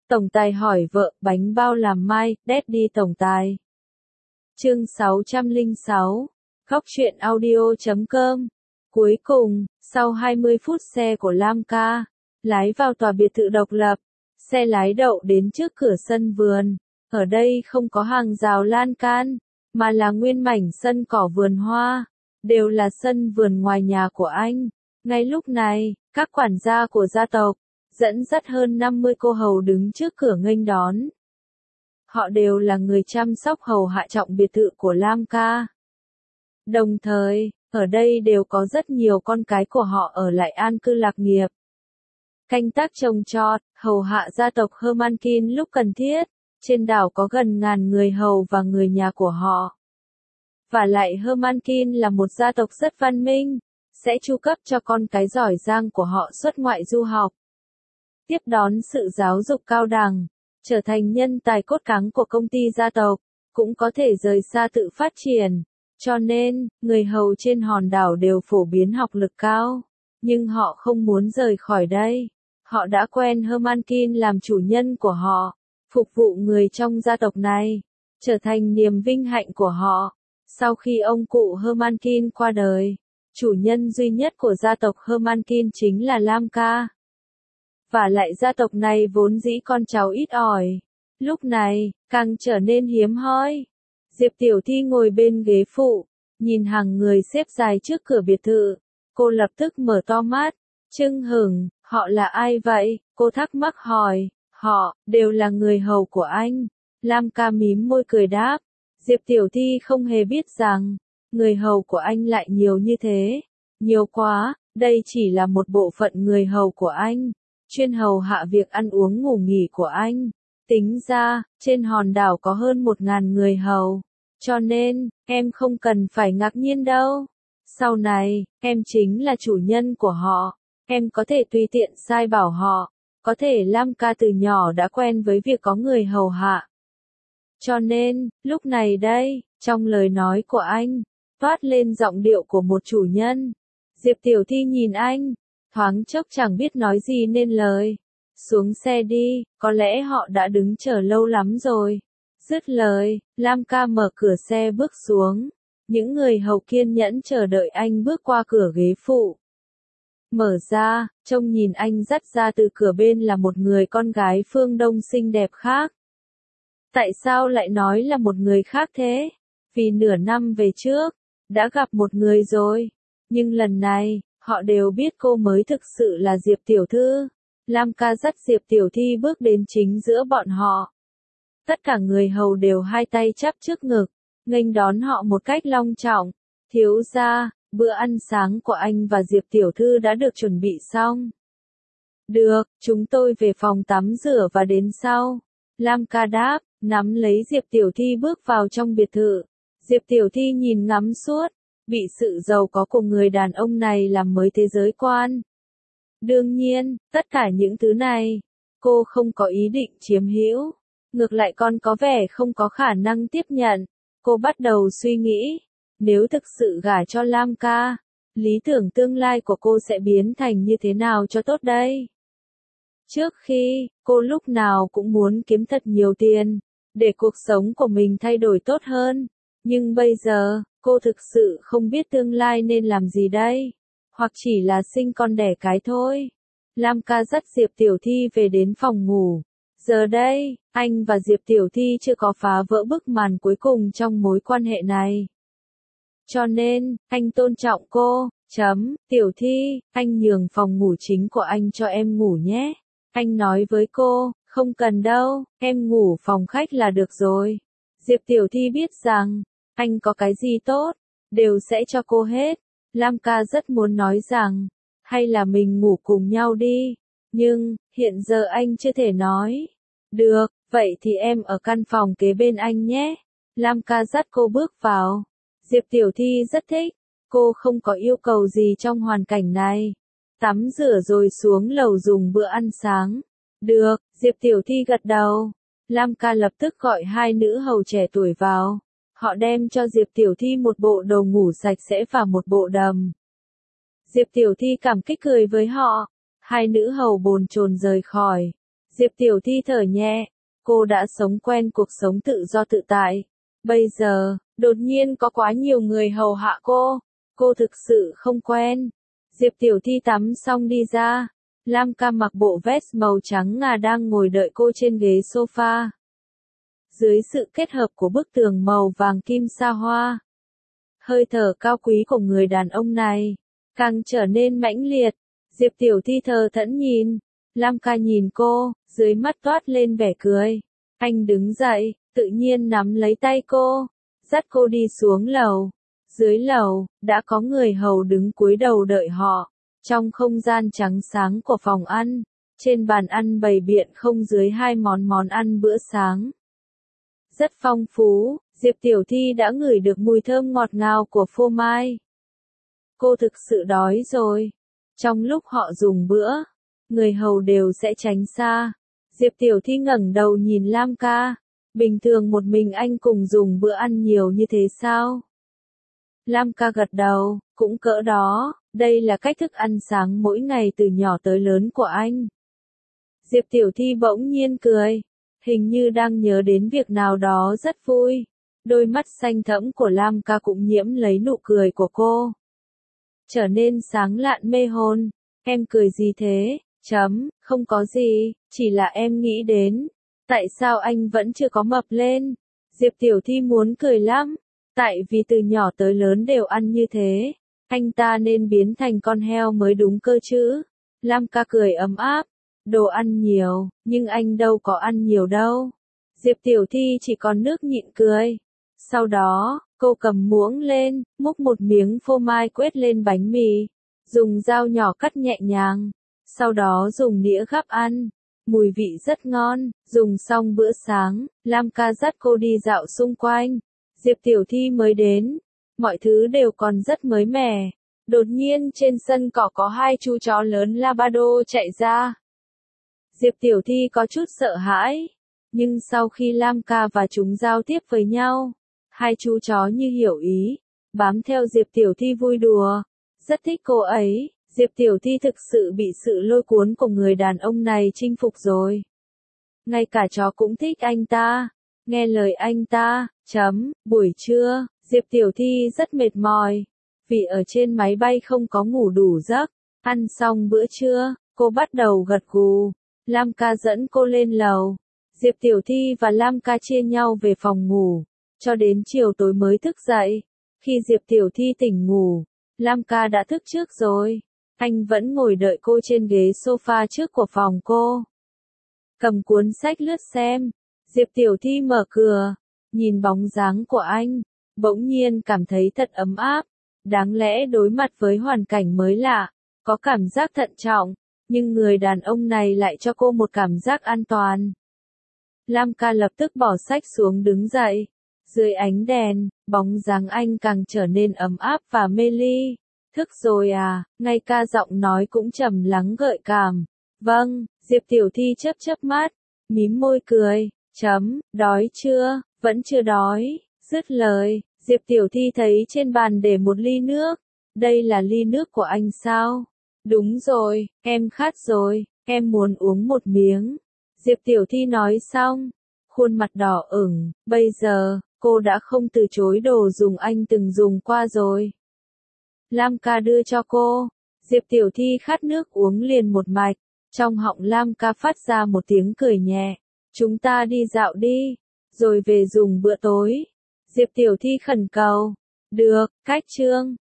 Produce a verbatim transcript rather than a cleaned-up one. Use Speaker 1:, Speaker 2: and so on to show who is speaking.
Speaker 1: Tổng tài hỏi vợ, bánh bao làm mai, Daddy tổng tài. Chương sáu trăm lẻ sáu, Góc truyện audio chấm com. Cuối cùng, sau hai mươi phút xe của Lam Ca lái vào tòa biệt thự độc lập, xe lái đậu đến trước cửa sân vườn. Ở đây không có hàng rào lan can, mà là nguyên mảnh sân cỏ vườn hoa, đều là sân vườn ngoài nhà của anh. Ngay lúc này, các quản gia của gia tộc dẫn dắt hơn năm mươi cô hầu đứng trước cửa nghênh đón. Họ đều là người chăm sóc hầu hạ trọng biệt thự của Lam Ca. Đồng thời, ở đây đều có rất nhiều con cái của họ ở lại an cư lạc nghiệp. Canh tác trồng trọt, hầu hạ gia tộc Hermankin lúc cần thiết. Trên đảo có gần ngàn người hầu và người nhà của họ. Và lại Hermankin là một gia tộc rất văn minh, sẽ chu cấp cho con cái giỏi giang của họ xuất ngoại du học, tiếp đón sự giáo dục cao đẳng, trở thành nhân tài cốt cán của công ty gia tộc, cũng có thể rời xa tự phát triển. Cho nên, người hầu trên hòn đảo đều phổ biến học lực cao, nhưng họ không muốn rời khỏi đây. Họ đã quen Hermankin làm chủ nhân của họ, phục vụ người trong gia tộc này, trở thành niềm vinh hạnh của họ. Sau khi ông cụ Hermankin qua đời, chủ nhân duy nhất của gia tộc Hermankin chính là Lam Ca. Và lại gia tộc này vốn dĩ con cháu ít ỏi, lúc này, càng trở nên hiếm hoi. Diệp Tiểu Thi ngồi bên ghế phụ, nhìn hàng người xếp dài trước cửa biệt thự. Cô lập tức mở to mắt, chưng hửng, họ là ai vậy? Cô thắc mắc hỏi. Họ, đều là người hầu của anh. Lam Ca mím môi cười đáp. Diệp Tiểu Thi không hề biết rằng, người hầu của anh lại nhiều như thế. Nhiều quá, đây chỉ là một bộ phận người hầu của anh, chuyên hầu hạ việc ăn uống ngủ nghỉ của anh. Tính ra, trên hòn đảo có hơn một ngàn người hầu. Cho nên, em không cần phải ngạc nhiên đâu. Sau này, em chính là chủ nhân của họ. Em có thể tùy tiện sai bảo họ. Có thể Lam Ca từ nhỏ đã quen với việc có người hầu hạ. Cho nên, lúc này đây, trong lời nói của anh, toát lên giọng điệu của một chủ nhân. Diệp Tiểu Thi nhìn anh, thoáng chốc chẳng biết nói gì nên lời. Xuống xe đi, có lẽ họ đã đứng chờ lâu lắm rồi. Dứt lời, Lam Ca mở cửa xe bước xuống. Những người hầu kiên nhẫn chờ đợi anh bước qua cửa ghế phụ. Mở ra, trông nhìn anh dắt ra từ cửa bên là một người con gái phương Đông xinh đẹp khác. Tại sao lại nói là một người khác thế? Vì nửa năm về trước, đã gặp một người rồi. Nhưng lần này, họ đều biết cô mới thực sự là Diệp Tiểu Thư. Lam Ca dắt Diệp Tiểu Thi bước đến chính giữa bọn họ. Tất cả người hầu đều hai tay chắp trước ngực, nghênh đón họ một cách long trọng. Thiếu gia, bữa ăn sáng của anh và Diệp Tiểu Thư đã được chuẩn bị xong. Được, chúng tôi về phòng tắm rửa và đến sau. Lam Ca đáp, nắm lấy Diệp Tiểu Thi bước vào trong biệt thự. Diệp Tiểu Thi nhìn ngắm suốt, bị sự giàu có của người đàn ông này làm mới thế giới quan. Đương nhiên, tất cả những thứ này, cô không có ý định chiếm hữu. Ngược lại còn có vẻ không có khả năng tiếp nhận. Cô bắt đầu suy nghĩ. Nếu thực sự gả cho Lam Ca, lý tưởng tương lai của cô sẽ biến thành như thế nào cho tốt đây? Trước khi, cô lúc nào cũng muốn kiếm thật nhiều tiền, để cuộc sống của mình thay đổi tốt hơn. Nhưng bây giờ, cô thực sự không biết tương lai nên làm gì đây. Hoặc chỉ là sinh con đẻ cái thôi. Lam Ca dắt Diệp Tiểu Thi về đến phòng ngủ. Giờ đây, anh và Diệp Tiểu Thi chưa có phá vỡ bức màn cuối cùng trong mối quan hệ này. Cho nên, anh tôn trọng cô, chấm, Tiểu Thi, anh nhường phòng ngủ chính của anh cho em ngủ nhé. Anh nói với cô, không cần đâu, em ngủ phòng khách là được rồi. Diệp Tiểu Thi biết rằng, anh có cái gì tốt, đều sẽ cho cô hết. Lam Ca rất muốn nói rằng, hay là mình ngủ cùng nhau đi. Nhưng, hiện giờ anh chưa thể nói. Được, vậy thì em ở căn phòng kế bên anh nhé. Lam Ca dắt cô bước vào. Diệp Tiểu Thi rất thích, cô không có yêu cầu gì trong hoàn cảnh này. Tắm rửa rồi xuống lầu dùng bữa ăn sáng. Được, Diệp Tiểu Thi gật đầu. Lam Ca lập tức gọi hai nữ hầu trẻ tuổi vào. Họ đem cho Diệp Tiểu Thi một bộ đồ ngủ sạch sẽ và một bộ đầm. Diệp Tiểu Thi cảm kích cười với họ. Hai nữ hầu bồn chồn rời khỏi. Diệp Tiểu Thi thở nhẹ, cô đã sống quen cuộc sống tự do tự tại. Bây giờ, đột nhiên có quá nhiều người hầu hạ cô, cô thực sự không quen. Diệp Tiểu Thi tắm xong đi ra, Lam Ca mặc bộ vest màu trắng ngà đang ngồi đợi cô trên ghế sofa. Dưới sự kết hợp của bức tường màu vàng kim sa hoa, hơi thở cao quý của người đàn ông này càng trở nên mãnh liệt. Diệp Tiểu Thi thờ thẫn nhìn, Lam Ca nhìn cô, dưới mắt toát lên vẻ cười. Anh đứng dậy, tự nhiên nắm lấy tay cô, dắt cô đi xuống lầu. Dưới lầu, đã có người hầu đứng cúi đầu đợi họ. Trong không gian trắng sáng của phòng ăn, trên bàn ăn bày biện không dưới hai món món ăn bữa sáng. Rất phong phú, Diệp Tiểu Thi đã ngửi được mùi thơm ngọt ngào của phô mai. Cô thực sự đói rồi. Trong lúc họ dùng bữa, người hầu đều sẽ tránh xa. Diệp Tiểu Thi ngẩng đầu nhìn Lam Ca. Bình thường một mình anh cùng dùng bữa ăn nhiều như thế sao? Lam Ca gật đầu, cũng cỡ đó, đây là cách thức ăn sáng mỗi ngày từ nhỏ tới lớn của anh. Diệp Tiểu Thi bỗng nhiên cười, hình như đang nhớ đến việc nào đó rất vui. Đôi mắt xanh thẫm của Lam Ca cũng nhiễm lấy nụ cười của cô. Trở nên sáng lạn mê hồn. Em cười gì thế? Chấm, không có gì, chỉ là em nghĩ đến. Tại sao anh vẫn chưa có mập lên? Diệp Tiểu Thi muốn cười lắm. Tại vì từ nhỏ tới lớn đều ăn như thế. Anh ta nên biến thành con heo mới đúng cơ chứ. Lam Ca cười ấm áp. Đồ ăn nhiều, nhưng anh đâu có ăn nhiều đâu. Diệp Tiểu Thi chỉ còn nước nhịn cười. Sau đó, cô cầm muỗng lên, múc một miếng phô mai quết lên bánh mì. Dùng dao nhỏ cắt nhẹ nhàng. Sau đó dùng đĩa gắp ăn. Mùi vị rất ngon. Dùng xong bữa sáng, Lam Ca dắt cô đi dạo xung quanh. Diệp Tiểu Thi mới đến. Mọi thứ đều còn rất mới mẻ. Đột nhiên trên sân cỏ có hai chú chó lớn Labrador chạy ra. Diệp Tiểu Thi có chút sợ hãi. Nhưng sau khi Lam Ca và chúng giao tiếp với nhau, hai chú chó như hiểu ý, bám theo Diệp Tiểu Thi vui đùa. Rất thích cô ấy. Diệp Tiểu Thi thực sự bị sự lôi cuốn của người đàn ông này chinh phục rồi. Ngay cả chó cũng thích anh ta. Nghe lời anh ta. Chấm, buổi trưa, Diệp Tiểu Thi rất mệt mỏi. Vì ở trên máy bay không có ngủ đủ giấc. Ăn xong bữa trưa, cô bắt đầu gật gù. Lam Ca dẫn cô lên lầu. Diệp Tiểu Thi và Lam Ca chia nhau về phòng ngủ. Cho đến chiều tối mới thức dậy. Khi Diệp Tiểu Thi tỉnh ngủ, Lam Ca đã thức trước rồi. Anh vẫn ngồi đợi cô trên ghế sofa trước của phòng cô. Cầm cuốn sách lướt xem. Diệp Tiểu Thi mở cửa. Nhìn bóng dáng của anh. Bỗng nhiên cảm thấy thật ấm áp. Đáng lẽ đối mặt với hoàn cảnh mới lạ. Có cảm giác thận trọng. Nhưng người đàn ông này lại cho cô một cảm giác an toàn. Lam Ca lập tức bỏ sách xuống đứng dậy. Dưới ánh đèn, bóng dáng anh càng trở nên ấm áp và mê ly. Thức rồi à, ngay ca giọng nói cũng trầm lắng gợi cảm. Vâng, Diệp Tiểu Thi chớp chớp mắt, mím môi cười, chấm, đói chưa, vẫn chưa đói. Dứt lời, Diệp Tiểu Thi thấy trên bàn để một ly nước. Đây là ly nước của anh sao? Đúng rồi, em khát rồi, em muốn uống một miếng. Diệp Tiểu Thi nói xong, khuôn mặt đỏ ửng, bây giờ, cô đã không từ chối đồ dùng anh từng dùng qua rồi. Lam Ca đưa cho cô. Diệp Tiểu Thi khát nước uống liền một mạch. Trong họng Lam Ca phát ra một tiếng cười nhẹ. Chúng ta đi dạo đi, rồi về dùng bữa tối. Diệp Tiểu Thi khẩn cầu. Được, cách chương.